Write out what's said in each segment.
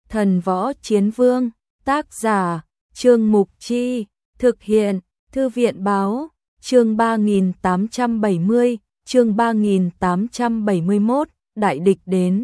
Thần Võ Chiến Vương, tác giả, Trương Mục Chi, thực hiện, Thư viện Báo, chương 3870, chương 3871, đại địch đến.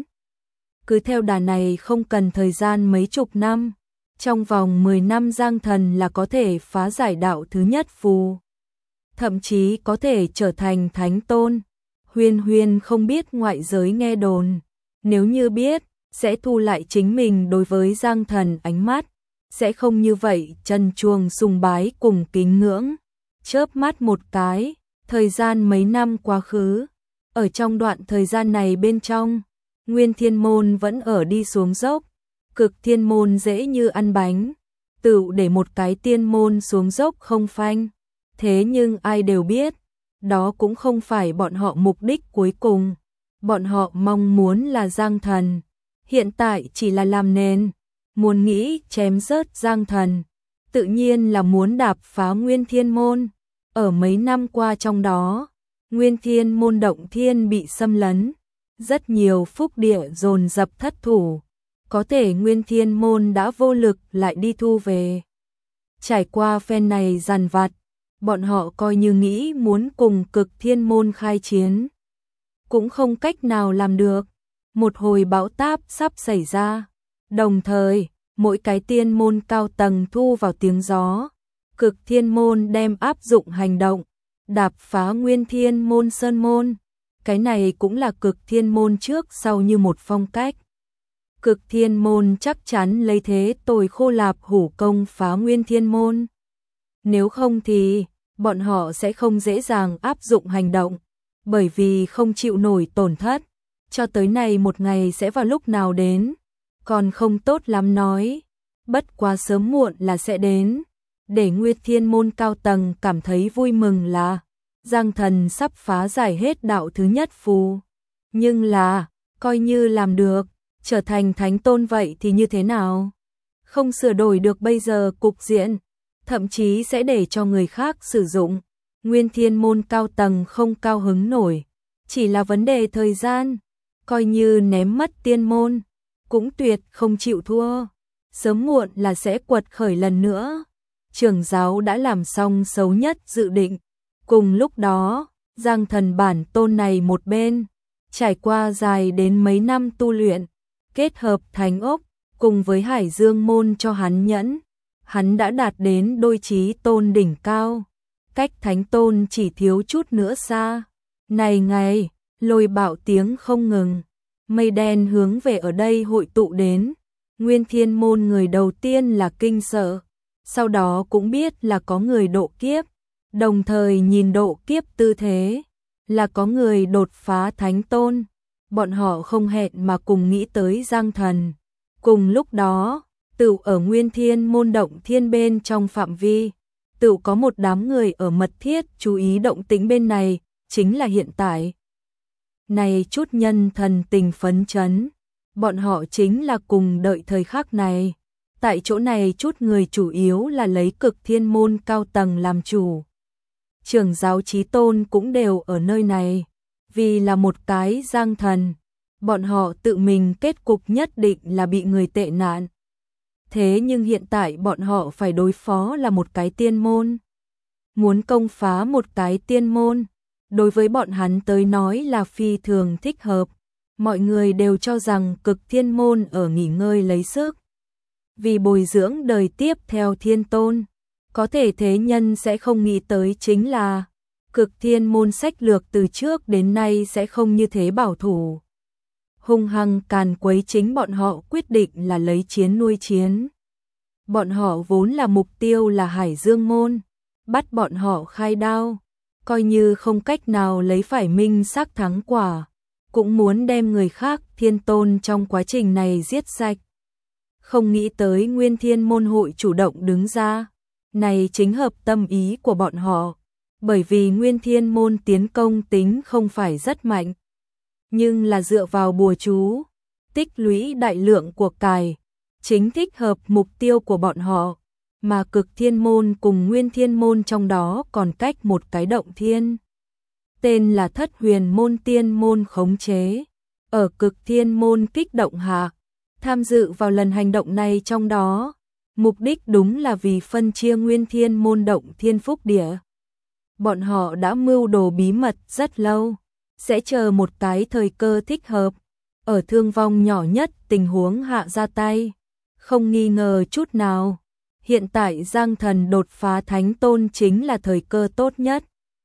Cứ theo đà này không cần thời gian mấy chục năm, trong vòng 10 năm Giang Thần là có thể phá giải đạo thứ nhất phù, thậm chí có thể trở thành thánh tôn. Huyên Huyên không biết ngoại giới nghe đồn, nếu như biết, sẽ thu lại chính mình đối với Giang Thần ánh mắt, sẽ không như vậy trần truồng sùng bái cùng kính ngưỡng. Chớp mắt một cái, thời gian mấy năm quá khứ, ở trong đoạn thời gian này bên trong, Nguyên Thiên Môn vẫn ở đi xuống dốc, Cực Thiên Môn dễ như ăn bánh, tự để một cái tiên môn xuống dốc không phanh. Thế nhưng ai đều biết, đó cũng không phải bọn họ mục đích cuối cùng, bọn họ mong muốn là Giang Thần, hiện tại chỉ là làm nền, muốn nghĩ chém rớt Giang Thần, tự nhiên là muốn đạp phá Nguyên Thiên Môn. Ở mấy năm qua trong đó, Nguyên Thiên Môn động thiên bị xâm lấn, rất nhiều phúc địa dồn dập thất thủ, có thể Nguyên Thiên Môn đã vô lực lại đi thu về. Trải qua phen này dằn vặt, bọn họ coi như nghĩ muốn cùng Cực Thiên Môn khai chiến, cũng không cách nào làm được. Một hồi bão táp sắp xảy ra, đồng thời, mỗi cái tiên môn cao tầng thu vào tiếng gió, Cực Thiên Môn đem áp dụng hành động, đạp phá Nguyên Thiên Môn sơn môn. Cái này cũng là Cực Thiên Môn trước sau như một phong cách. Cực Thiên Môn chắc chắn lấy thế tồi khô lạp hủ công phá Nguyên Thiên Môn. Nếu không thì, bọn họ sẽ không dễ dàng áp dụng hành động, bởi vì không chịu nổi tổn thất. Cho tới này một ngày sẽ vào lúc nào đến, còn không tốt lắm nói, bất quá sớm muộn là sẽ đến. Để Nguyên Thiên Môn cao tầng cảm thấy vui mừng là Giang Thần sắp phá giải hết đạo thứ nhất phù. Nhưng là, coi như làm được, trở thành thánh tôn vậy thì như thế nào? Không sửa đổi được bây giờ cục diện, thậm chí sẽ để cho người khác sử dụng. Nguyên Thiên Môn cao tầng không cao hứng nổi, chỉ là vấn đề thời gian, coi như ném mất tiên môn, cũng tuyệt không chịu thua, sớm muộn là sẽ quật khởi lần nữa. Trưởng giáo đã làm xong xấu nhất dự định, cùng lúc đó, Giang Thần bản tôn này một bên, trải qua dài đến mấy năm tu luyện, kết hợp thánh ốc, cùng với Hải Dương môn cho hắn nhẫn, hắn đã đạt đến đôi chí tôn đỉnh cao, cách thánh tôn chỉ thiếu chút nữa xa. Này ngày, lôi bạo tiếng không ngừng, mây đen hướng về ở đây hội tụ đến, Nguyên Thiên Môn người đầu tiên là kinh sợ, sau đó cũng biết là có người độ kiếp, đồng thời nhìn độ kiếp tư thế, là có người đột phá thánh tôn. Bọn họ không hẹn mà cùng nghĩ tới Giang Thần. Cùng lúc đó, tự ở Nguyên Thiên Môn động thiên bên trong phạm vi, tự có một đám người ở mật thiết chú ý động tĩnh bên này, chính là hiện tại. Này chút nhân thần tình phấn chấn, bọn họ chính là cùng đợi thời khắc này. Tại chỗ này chút người chủ yếu là lấy Cực Thiên Môn cao tầng làm chủ. Trưởng giáo chí tôn cũng đều ở nơi này, vì là một cái Giang Thần, bọn họ tự mình kết cục nhất định là bị người tệ nạn. Thế nhưng hiện tại bọn họ phải đối phó là một cái tiên môn. Muốn công phá một cái tiên môn, đối với bọn hắn tới nói là phi thường thích hợp. Mọi người đều cho rằng Cực Thiên Môn ở nghỉ ngơi lấy sức, vì bồi dưỡng đời tiếp theo thiên tôn. Có thể thế nhân sẽ không nghĩ tới chính là Cực Thiên Môn sách lược từ trước đến nay sẽ không như thế bảo thủ. Hung hăng càn quấy chính bọn họ quyết định là lấy chiến nuôi chiến. Bọn họ vốn là mục tiêu là Hải Dương Môn, bắt bọn họ khai đao, coi như không cách nào lấy phải minh xác thắng quả, cũng muốn đem người khác thiên tôn trong quá trình này giết sạch. Không nghĩ tới Nguyên Thiên Môn hội chủ động đứng ra, này chính hợp tâm ý của bọn họ, bởi vì Nguyên Thiên Môn tiến công tính không phải rất mạnh, nhưng là dựa vào bùa chú, tích lũy đại lượng của cải, chính thích hợp mục tiêu của bọn họ, mà Cực Thiên Môn cùng Nguyên Thiên Môn trong đó còn cách một cái động thiên. Tên là Thất Huyền Môn tiên môn khống chế, ở Cực Thiên Môn kích động hạ, tham dự vào lần hành động này trong đó. Mục đích đúng là vì phân chia Nguyên Thiên Môn động Thiên Phúc Địa. Bọn họ đã mưu đồ bí mật rất lâu, sẽ chờ một cái thời cơ thích hợp, ở thương vong nhỏ nhất tình huống hạ ra tay. Không nghi ngờ chút nào, hiện tại Giang Thần đột phá Thánh Tôn chính là thời cơ tốt nhất.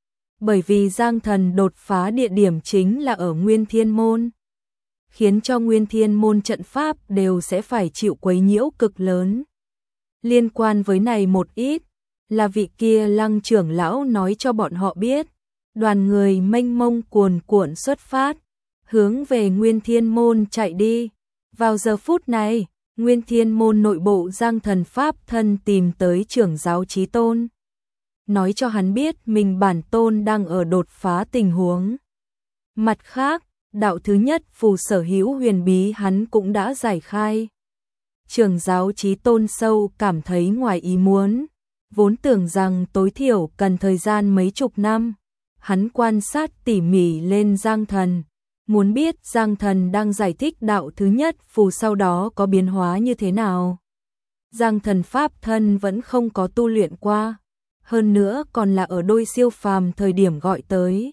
Bởi vì Giang Thần đột phá địa điểm chính là ở Nguyên Thiên Môn, khiến cho Nguyên Thiên Môn trận pháp đều sẽ phải chịu quấy nhiễu cực lớn. Liên quan với này một ít, là vị kia Lăng trưởng lão nói cho bọn họ biết, đoàn người mênh mông cuồn cuộn xuất phát, hướng về Nguyên Thiên Môn chạy đi. Vào giờ phút này, Nguyên Thiên Môn nội bộ Giang Thần pháp thân tìm tới trưởng giáo Chí Tôn, nói cho hắn biết mình bản tôn đang ở đột phá tình huống. Mặt khác, đạo thứ nhất phù sở hữu huyền bí hắn cũng đã giải khai. Trưởng giáo Chí Tôn sâu cảm thấy ngoài ý muốn, vốn tưởng rằng tối thiểu cần thời gian mấy chục năm. Hắn quan sát tỉ mỉ lên Giang Thần, muốn biết Giang Thần đang giải thích đạo thứ nhất phù sau đó có biến hóa như thế nào. Giang Thần pháp thân vẫn không có tu luyện qua, hơn nữa còn là ở đôi siêu phàm thời điểm gọi tới.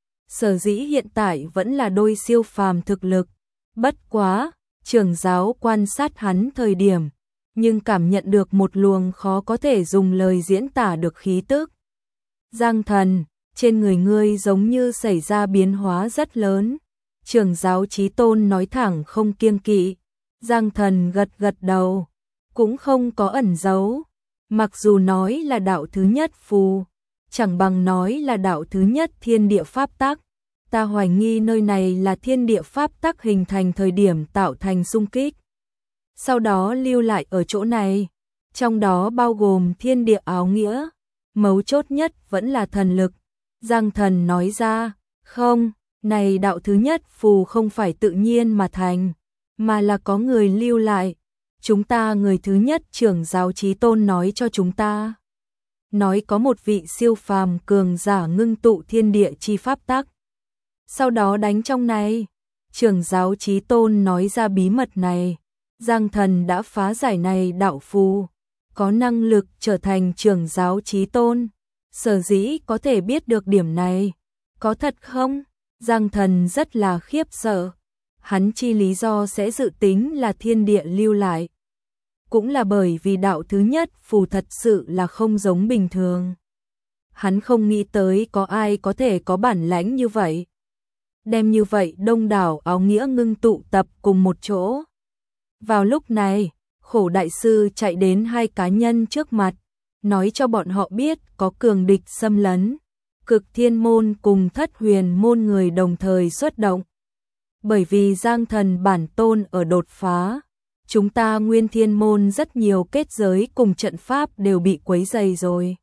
Sở dĩ hiện tại vẫn là đôi siêu phàm thực lực, bất quá, trưởng giáo quan sát hắn thời điểm, nhưng cảm nhận được một luồng khó có thể dùng lời diễn tả được khí tức. Giang Thần, trên người ngươi giống như xảy ra biến hóa rất lớn. Trưởng giáo Chí Tôn nói thẳng không kiêng kỵ. Giang Thần gật gật đầu, cũng không có ẩn giấu. Mặc dù nói là đạo thứ nhất phù, chẳng bằng nói là đạo thứ nhất thiên địa pháp tắc. Ta hoài nghi nơi này là thiên địa pháp tắc hình thành thời điểm tạo thành xung kích, sau đó lưu lại ở chỗ này, trong đó bao gồm thiên địa áo nghĩa, mấu chốt nhất vẫn là thần lực. Giang Thần nói ra, không, này đạo thứ nhất phù không phải tự nhiên mà thành, mà là có người lưu lại. Chúng ta người thứ nhất trưởng giáo Chí Tôn nói cho chúng ta. Nói có một vị siêu phàm cường giả ngưng tụ thiên địa chi pháp tắc, sau đó đánh trong này. Trưởng giáo Chí Tôn nói ra bí mật này. Giang Thần đã phá giải này đạo phù, có năng lực trở thành trưởng giáo Chí Tôn. Sở dĩ có thể biết được điểm này, có thật không? Giang Thần rất là khiếp sợ. Hắn chi lý do sẽ dự tính là thiên địa lưu lại, cũng là bởi vì đạo thứ nhất phù thật sự là không giống bình thường. Hắn không nghĩ tới có ai có thể có bản lãnh như vậy, đem như vậy đông đảo áo nghĩa ngưng tụ tập cùng một chỗ. Vào lúc này, Khổ đại sư chạy đến hai cá nhân trước mặt, nói cho bọn họ biết có cường địch xâm lấn. Cực Thiên Môn cùng Thất Huyền Môn người đồng thời xuất động. Bởi vì Giang Thần bản tôn ở đột phá, chúng ta Nguyên Thiên Môn rất nhiều kết giới cùng trận pháp đều bị quấy rầy rồi.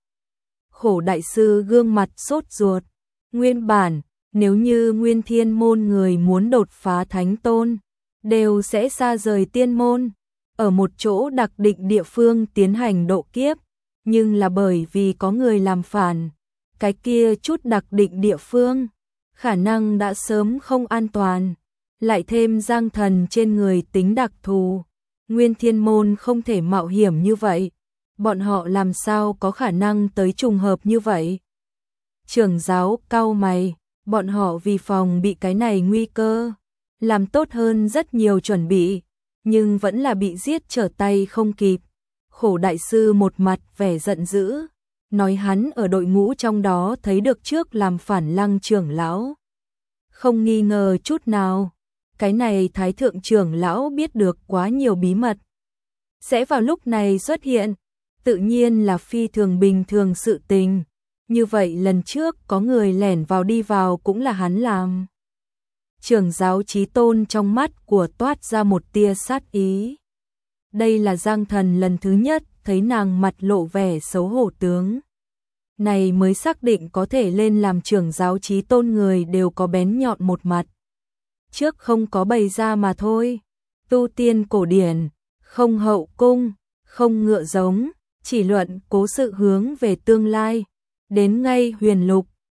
Khổ đại sư gương mặt sốt ruột. Nguyên bản, nếu như Nguyên Thiên Môn người muốn đột phá Thánh Tôn, đều sẽ xa rời Tiên Môn, ở một chỗ đặc định địa phương tiến hành độ kiếp. Nhưng là bởi vì có người làm phản, cái kia chút đặc định địa phương, khả năng đã sớm không an toàn. Lại thêm Giang Thần trên người tính đặc thù, Nguyên Thiên Môn không thể mạo hiểm như vậy. Bọn họ làm sao có khả năng tới trùng hợp như vậy? Trưởng giáo cau mày, bọn họ vì phòng bị cái này nguy cơ, làm tốt hơn rất nhiều chuẩn bị, nhưng vẫn là bị giết trở tay không kịp. Khổ đại sư một mặt vẻ giận dữ, nói hắn ở đội ngũ trong đó thấy được trước làm phản Lăng trưởng lão. Không nghi ngờ chút nào, cái này Thái thượng trưởng lão biết được quá nhiều bí mật, sẽ vào lúc này xuất hiện, tự nhiên là phi thường bình thường sự tình. Như vậy lần trước có người lẻn vào đi vào cũng là hắn làm. Trưởng giáo Chí Tôn trong mắt của toát ra một tia sát ý. Đây là Giang Thần lần thứ nhất thấy nàng mặt lộ vẻ xấu hổ tướng. Này mới xác định có thể lên làm trưởng giáo Chí Tôn người đều có bén nhọn một mặt. Trước không có bày ra mà thôi. Tu tiên cổ điển, không hậu cung, không ngựa giống, chỉ luận cố sự hướng về tương lai. Đến ngay huyền lục,